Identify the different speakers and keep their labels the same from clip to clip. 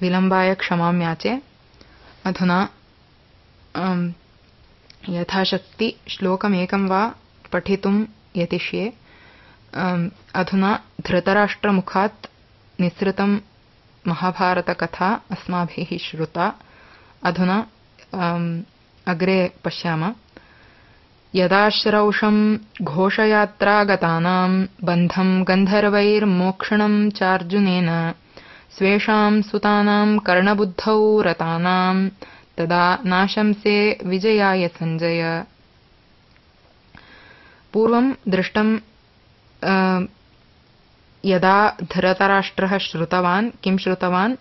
Speaker 1: विलम्बाय क्षमां याचे। अधुना यथाशक्ति श्लोकमेकं वा पठितुं यतिष्ये। अधुना धृतराष्ट्रमुखात् निसृतं महाभारतकथा अस्माभिः श्रुता। अधुना अग्रे पश्यामः। यदाश्रौषं घोषयात्रागतानां बन्धं गन्धर्वैर्मोक्षणं चार्जुनेन स्वेषां सुतानां कर्णबुद्धौ रतानां तदा नाशंसे विजयाय संजय। पूर्वं दृष्टं यदा धृतराष्ट्रः श्रुतवान्, किं श्रुतवान्?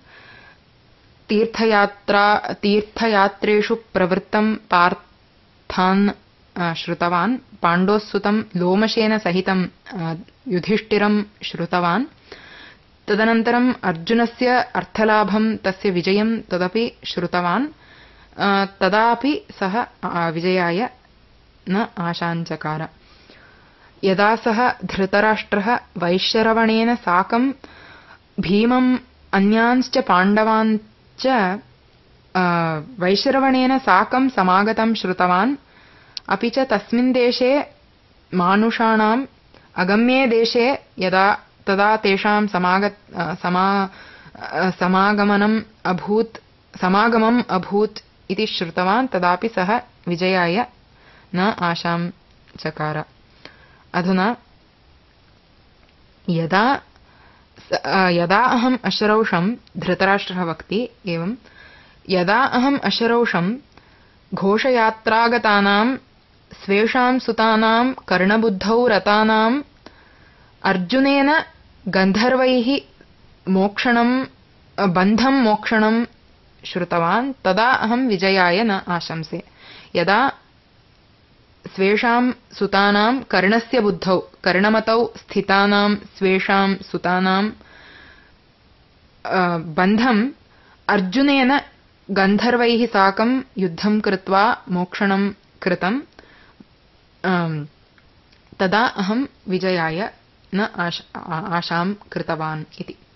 Speaker 1: तीर्थयात्रेषु प्रवृत्तं पार्थान् श्रुतवान्, पाण्डोस्सुतं लोमशेन सहितं युधिष्ठिरं श्रुतवान्। तदनन्तरम् अर्जुनस्य अर्थलाभं तस्य विजयं तदपि श्रुतवान्। तदापि सः विजयाय न आशाञ्चकार। यदा सः धृतराष्ट्रः वैश्रवणेन साकं भीमम् अन्यांश्च पाण्डवान् च वैश्रवणेन साकं समागतं श्रुतवान्। अपि च तस्मिन् देशे मानुषाणाम् अगम्ये देशे तदा तेषां समागमम् अभूत् इति श्रुतवान्। तदापि सः विजयाय न आशां चकार। अधुना यदा अहम् अश्रौषं, धृतराष्ट्रः वक्ति एवं, यदा अहम् अश्रौषं घोषयात्रागतानां स्वेषां सुतानां कर्णबुद्धौ रतानां अर्जुनेन गन्धर्वैः बन्धं मोक्षणं श्रुतवान्। तदा अहं विजयाय न आशंसे। यदा स्वेषां सुतानां कर्णस्य बुद्धौ, कर्णमतौ स्थितानां स्वेषां सुतानां बन्धं अर्जुनेन गन्धर्वैः साकं युद्धं कृत्वा मोक्षणं कृतं, तदा अहं विजयाय न आशां कृतवान् इति।